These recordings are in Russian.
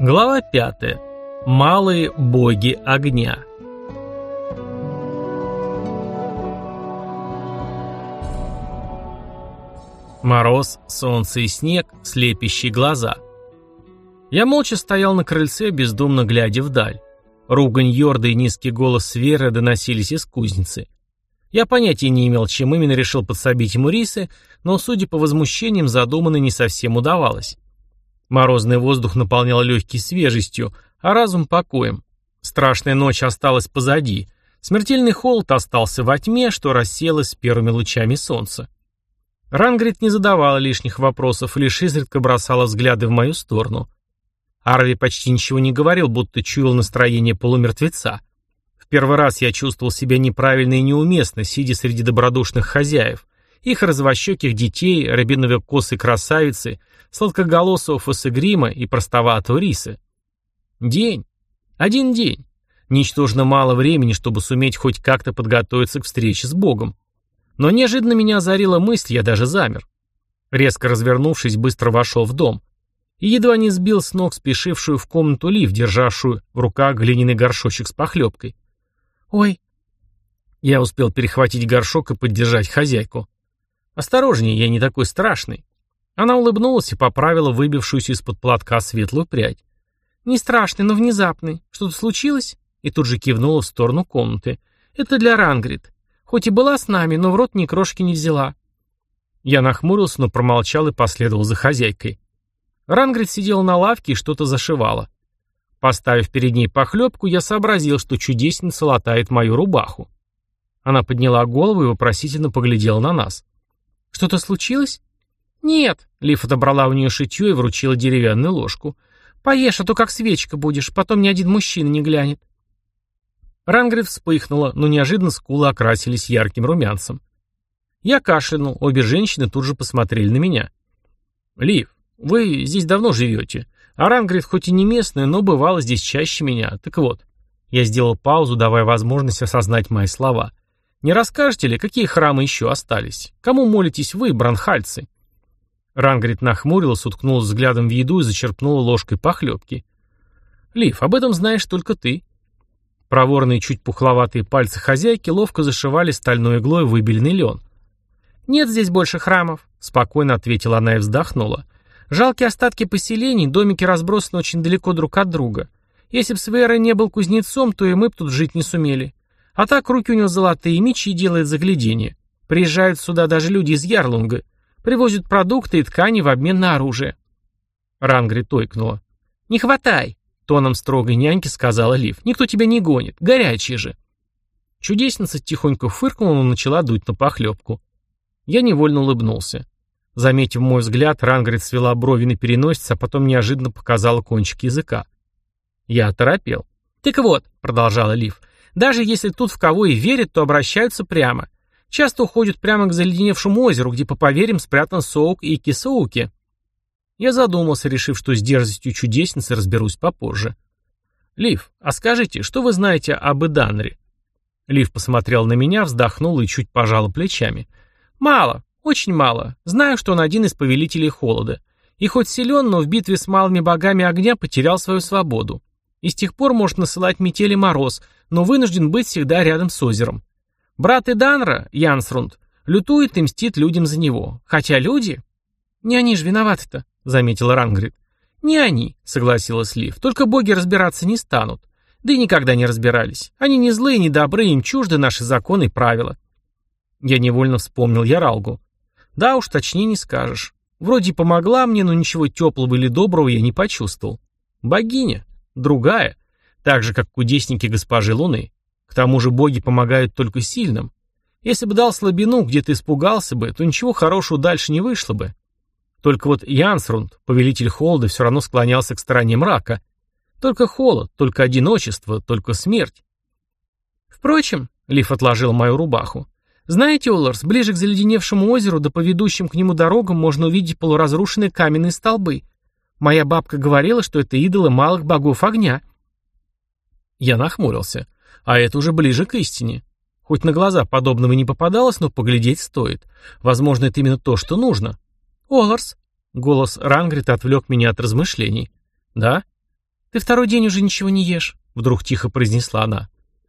Глава 5. Малые боги огня. Мороз, солнце и снег, слепящие глаза. Я молча стоял на крыльце, бездумно глядя вдаль. Ругань Йорда и низкий голос Сверы доносились из кузницы. Я понятия не имел, чем именно решил подсобить ему рисы, но, судя по возмущениям, задуманное не совсем удавалось. Морозный воздух наполнял легкий свежестью, а разум покоем. Страшная ночь осталась позади. Смертельный холод остался во тьме, что рассеялось с первыми лучами солнца. Рангрид не задавала лишних вопросов, лишь изредка бросала взгляды в мою сторону. Арви почти ничего не говорил, будто чуял настроение полумертвеца. В первый раз я чувствовал себя неправильно и неуместно, сидя среди добродушных хозяев, их розовощеких детей, рябиново-косой красавицы, сладкоголосого Фосегрима и простоватого риса. День. Один день. Ничтожно мало времени, чтобы суметь хоть как-то подготовиться к встрече с Богом. Но неожиданно меня озарила мысль, я даже замер. Резко развернувшись, быстро вошел в дом. И едва не сбил с ног спешившую в комнату Лив, державшую в руках глиняный горшочек с похлебкой. «Ой!» Я успел перехватить горшок и поддержать хозяйку. «Осторожнее, я не такой страшный». Она улыбнулась и поправила выбившуюся из-под платка светлую прядь. «Не страшный, но внезапный. Что-то случилось?» И тут же кивнула в сторону комнаты. «Это для Рангрид. Хоть и была с нами, но в рот ни крошки не взяла». Я нахмурился, но промолчал и последовал за хозяйкой. Рангрид сидела на лавке и что-то зашивала. Поставив перед ней похлебку, я сообразил, что чудесница латает мою рубаху. Она подняла голову и вопросительно поглядела на нас. «Что-то случилось?» «Нет», — Лив отобрала у нее шитье и вручила деревянную ложку. «Поешь, а то как свечка будешь, потом ни один мужчина не глянет». Рангрид вспыхнула, но неожиданно скулы окрасились ярким румянцем. Я кашлянул, обе женщины тут же посмотрели на меня. «Лив, вы здесь давно живете, а Рангрид хоть и не местная, но бывала здесь чаще меня. Так вот». Я сделал паузу, давая возможность осознать мои слова. «Не расскажете ли, какие храмы еще остались? Кому молитесь вы, бранхальцы?» Рангрид нахмурилась, уткнулась взглядом в еду и зачерпнула ложкой похлебки. «Лив, об этом знаешь только ты». Проворные, чуть пухловатые пальцы хозяйки ловко зашивали стальной иглой выбеленный лен. «Нет здесь больше храмов», — спокойно ответила она и вздохнула. «Жалкие остатки поселений, домики разбросаны очень далеко друг от друга. Если б Свера не был кузнецом, то и мы б тут жить не сумели. А так руки у него золотые, мечи делает загляденье. Приезжают сюда даже люди из Ярлунга. Привозят продукты и ткани в обмен на оружие». Рангрид ойкнула. «Не хватай», — тоном строгой няньки сказала Лив. «Никто тебя не гонит. Горячие же». Чудесница тихонько фыркнула, но начала дуть на похлебку. Я невольно улыбнулся. Заметив мой взгляд, Рангрид свела брови на переносице, а потом неожиданно показала кончик языка. Я оторопел. «Так вот», — продолжала Лив, — «даже если тут в кого и верят, то обращаются прямо. Часто уходят прямо к заледеневшему озеру, где, по поверьям, спрятан Соук и Кисауки». Я задумался, решив, что с дерзостью чудесницы разберусь попозже. «Лив, а скажите, что вы знаете об Эданре?» Лив посмотрел на меня, вздохнула и чуть пожала плечами. «Мало, очень мало. Знаю, что он один из повелителей холода. И хоть силен, но в битве с малыми богами огня потерял свою свободу. И с тех пор может насылать метель и мороз, но вынужден быть всегда рядом с озером. Брат Эданра, Янсрунд, лютует и мстит людям за него. Хотя люди...» «Не они же виноваты-то», — заметила Рангрид. «Не они», — согласилась Лив, — «только боги разбираться не станут. Да и никогда не разбирались. Они не злые, не добрые, им чужды наши законы и правила». Я невольно вспомнил Яралгу. Да уж, точнее не скажешь. Вроде и помогла мне, но ничего теплого или доброго я не почувствовал. Богиня. Другая. Так же, как кудесники госпожи Луны. К тому же боги помогают только сильным. Если бы дал слабину, где ты испугался бы, то ничего хорошего дальше не вышло бы. Только вот Янсрунд, повелитель холода, все равно склонялся к стороне мрака. Только холод, только одиночество, только смерть. Впрочем, Лив отложил мою рубаху. Знаете, Оларс, ближе к заледеневшему озеру, да по ведущим к нему дорогам можно увидеть полуразрушенные каменные столбы. Моя бабка говорила, что это идолы малых богов огня. Я нахмурился. А это уже ближе к истине. Хоть на глаза подобного не попадалось, но поглядеть стоит. Возможно, это именно то, что нужно. «Оларс!» — голос Рангрида отвлек меня от размышлений. «Да?» «Ты второй день уже ничего не ешь», — вдруг тихо произнесла она.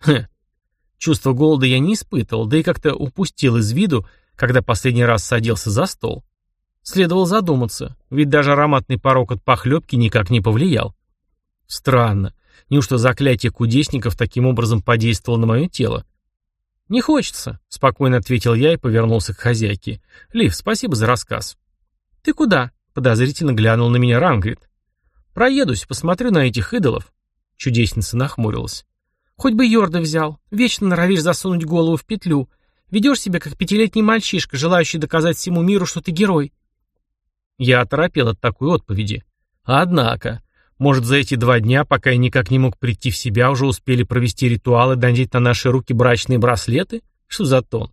Чувство голода я не испытывал, да и как-то упустил из виду, когда последний раз садился за стол. Следовало задуматься, ведь даже ароматный порог от похлебки никак не повлиял. Странно, неужто заклятие кудесников таким образом подействовало на мое тело? «Не хочется», — спокойно ответил я и повернулся к хозяйке. «Лив, спасибо за рассказ». «Ты куда?» — подозрительно глянул на меня Рангрид. «Проедусь, посмотрю на этих идолов». Чудесница нахмурилась. «Хоть бы Йорда взял. Вечно норовишь засунуть голову в петлю. Ведешь себя, как пятилетний мальчишка, желающий доказать всему миру, что ты герой». Я оторопел от такой отповеди. Однако, может, за эти 2 дня, пока я никак не мог прийти в себя, уже успели провести ритуалы, надеть на наши руки брачные браслеты? Что за тон?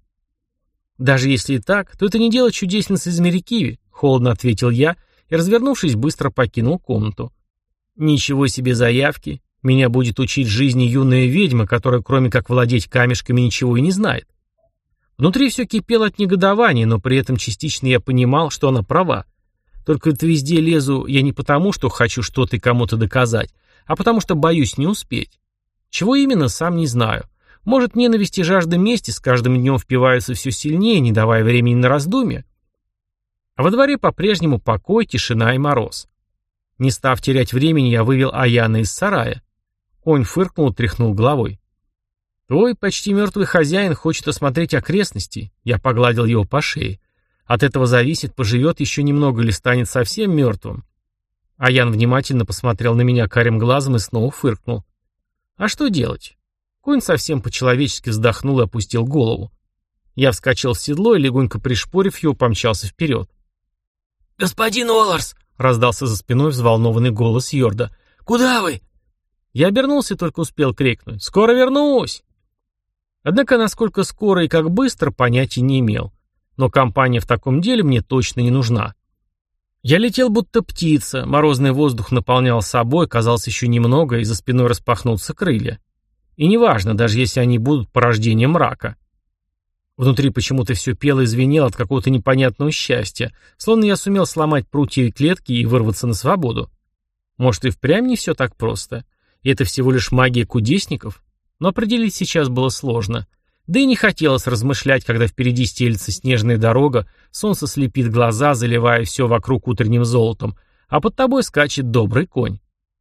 «Даже если и так, то это не дело чудесницы из Мерикиви», — холодно ответил я и, развернувшись, быстро покинул комнату. «Ничего себе заявки. Меня будет учить жизни юная ведьма, которая кроме как владеть камешками ничего и не знает». Внутри все кипело от негодования, но при этом частично я понимал, что она права. Только это везде лезу я не потому, что хочу что-то и кому-то доказать, а потому что боюсь не успеть. Чего именно, сам не знаю. Может, ненависть и жажда мести с каждым днем впиваются все сильнее, не давая времени на раздумья. А во дворе по-прежнему покой, тишина и мороз. Не став терять времени, я вывел Аяна из сарая. Конь фыркнул и тряхнул головой. «Твой почти мертвый хозяин хочет осмотреть окрестности». Я погладил его по шее. От этого зависит, поживет еще немного или станет совсем мертвым. Аян внимательно посмотрел на меня карим глазом и снова фыркнул. А что делать? Конь совсем по-человечески вздохнул и опустил голову. Я вскочил в седло и, легонько пришпорив его, помчался вперед. «Господин Оларс!» — раздался за спиной взволнованный голос Йорда. «Куда вы?» Я обернулся и только успел крикнуть. «Скоро вернусь!» Однако, насколько скоро и как быстро, понятия не имел. Но компания в таком деле мне точно не нужна. Я летел будто птица, морозный воздух наполнял собой, казалось еще немного, и за спиной распахнутся крылья. И неважно, даже если они будут порождением мрака. Внутри почему-то все пело и звенело от какого-то непонятного счастья, словно я сумел сломать прутья и клетки и вырваться на свободу. Может, и впрямь не все так просто. И это всего лишь магия кудесников? Но определить сейчас было сложно. Да и не хотелось размышлять, когда впереди стелется снежная дорога, солнце слепит глаза, заливая все вокруг утренним золотом, а под тобой скачет добрый конь.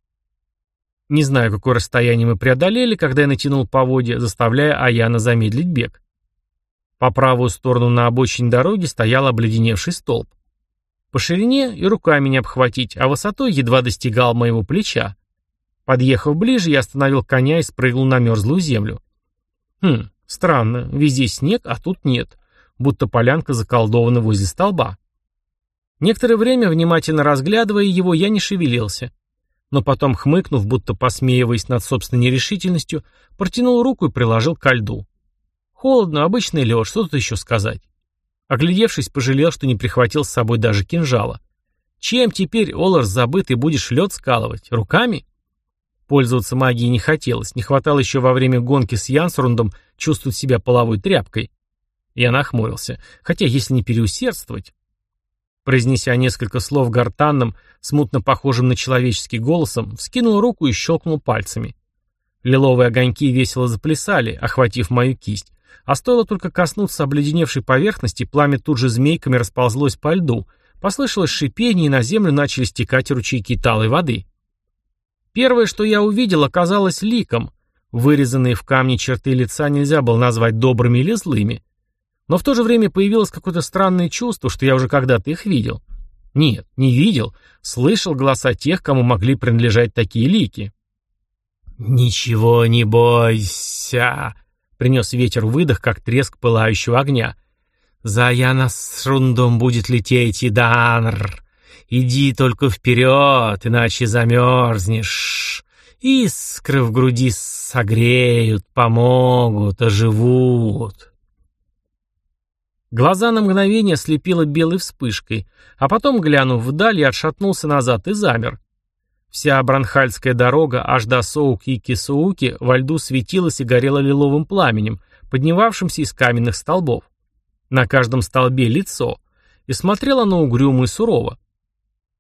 Не знаю, какое расстояние мы преодолели, когда я натянул поводья, заставляя Аяна замедлить бег. По правую сторону на обочине дороги стоял обледеневший столб. По ширине и руками не обхватить, а высотой едва достигал моего плеча. Подъехав ближе, я остановил коня и спрыгнул на мерзлую землю. Странно, везде снег, а тут нет, будто полянка заколдована возле столба. Некоторое время, внимательно разглядывая его, я не шевелился. Но потом, хмыкнув, будто посмеиваясь над собственной нерешительностью, протянул руку и приложил ко льду. Холодно, обычный лед, что тут еще сказать? Оглядевшись, пожалел, что не прихватил с собой даже кинжала. Чем теперь, Оларс, забытый, будешь лед скалывать? Руками? Пользоваться магией не хотелось, не хватало еще во время гонки с Янсрундом чувствовать себя половой тряпкой. Я нахмурился, хотя если не переусердствовать... Произнеся несколько слов гортанным, смутно похожим на человеческий голосом, вскинул руку и щелкнул пальцами. Лиловые огоньки весело заплясали, охватив мою кисть, а стоило только коснуться обледеневшей поверхности, пламя тут же змейками расползлось по льду, послышалось шипение, и на землю начали стекать ручейки талой воды. Первое, что я увидел, оказалось ликом. Вырезанные в камне черты лица нельзя было назвать добрыми или злыми. Но в то же время появилось какое-то странное чувство, что я уже когда-то их видел. Нет, не видел, слышал голоса тех, кому могли принадлежать такие лики. «Ничего не бойся», — принес ветер выдох, как треск пылающего огня. «За Янсрундом будет лететь Иданр. Иди только вперед, иначе замерзнешь. Искры в груди согреют, помогут, оживут». Глаза на мгновение слепило белой вспышкой, а потом, глянув вдаль, я отшатнулся назад и замер. Вся Бранхальская дорога аж до Соуки и Кисууки во льду светилась и горела лиловым пламенем, поднимавшимся из каменных столбов. На каждом столбе лицо, и смотрело оно угрюмо и сурово.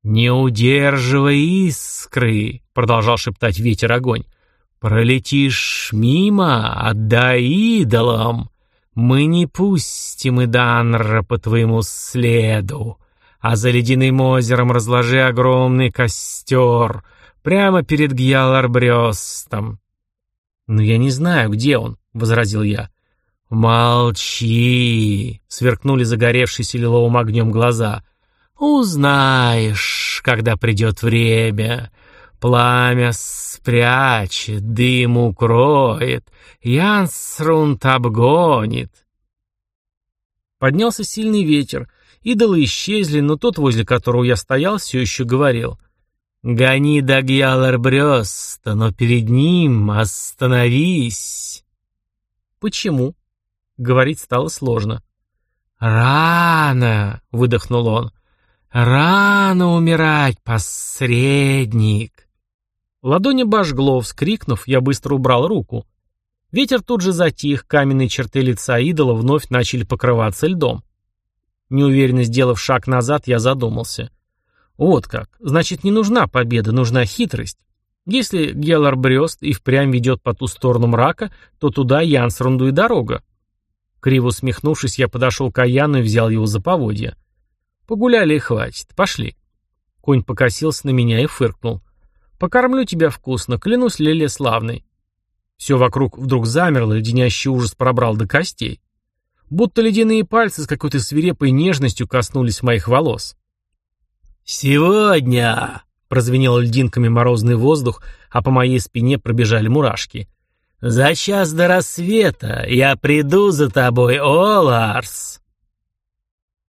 «Не удерживай искры», — продолжал шептать ветер-огонь. «Пролетишь мимо, отдай идолам. Мы не пустим Иданра по твоему следу, а за ледяным озером разложи огромный костер прямо перед Гьялар-Брёстом». «Но я не знаю, где он», — возразил я. «Молчи», — сверкнули загоревшиеся лиловым огнем глаза. «Узнаешь, когда придет время. Пламя спрячет, дым укроет, Янсрунд обгонит». Поднялся сильный ветер. Идолы исчезли, но тот, возле которого я стоял, все еще говорил: «Гони до Гьялар-Брёста, но перед ним остановись». «Почему?» — говорить стало сложно. «Рано», — выдохнул он. «Рано умирать, посредник». Ладонь обожгло, вскрикнув, я быстро убрал руку. Ветер тут же затих, каменные черты лица идола вновь начали покрываться льдом. Неуверенно сделав шаг назад, я задумался. Вот как. Значит, не нужна победа, нужна хитрость. Если Гьялар-Брёст и впрямь ведет по ту сторону мрака, то туда Янсрунду и дорога. Криво усмехнувшись, я подошел к Аяну и взял его за поводья. «Погуляли и хватит. Пошли». Конь покосился на меня и фыркнул. «Покормлю тебя вкусно, клянусь Леле славной». Все вокруг вдруг замерло, леденящий ужас пробрал до костей. Будто ледяные пальцы с какой-то свирепой нежностью коснулись моих волос. «Сегодня!» — прозвенел льдинками морозный воздух, а по моей спине пробежали мурашки. «За час до рассвета я приду за тобой, о Ларс!»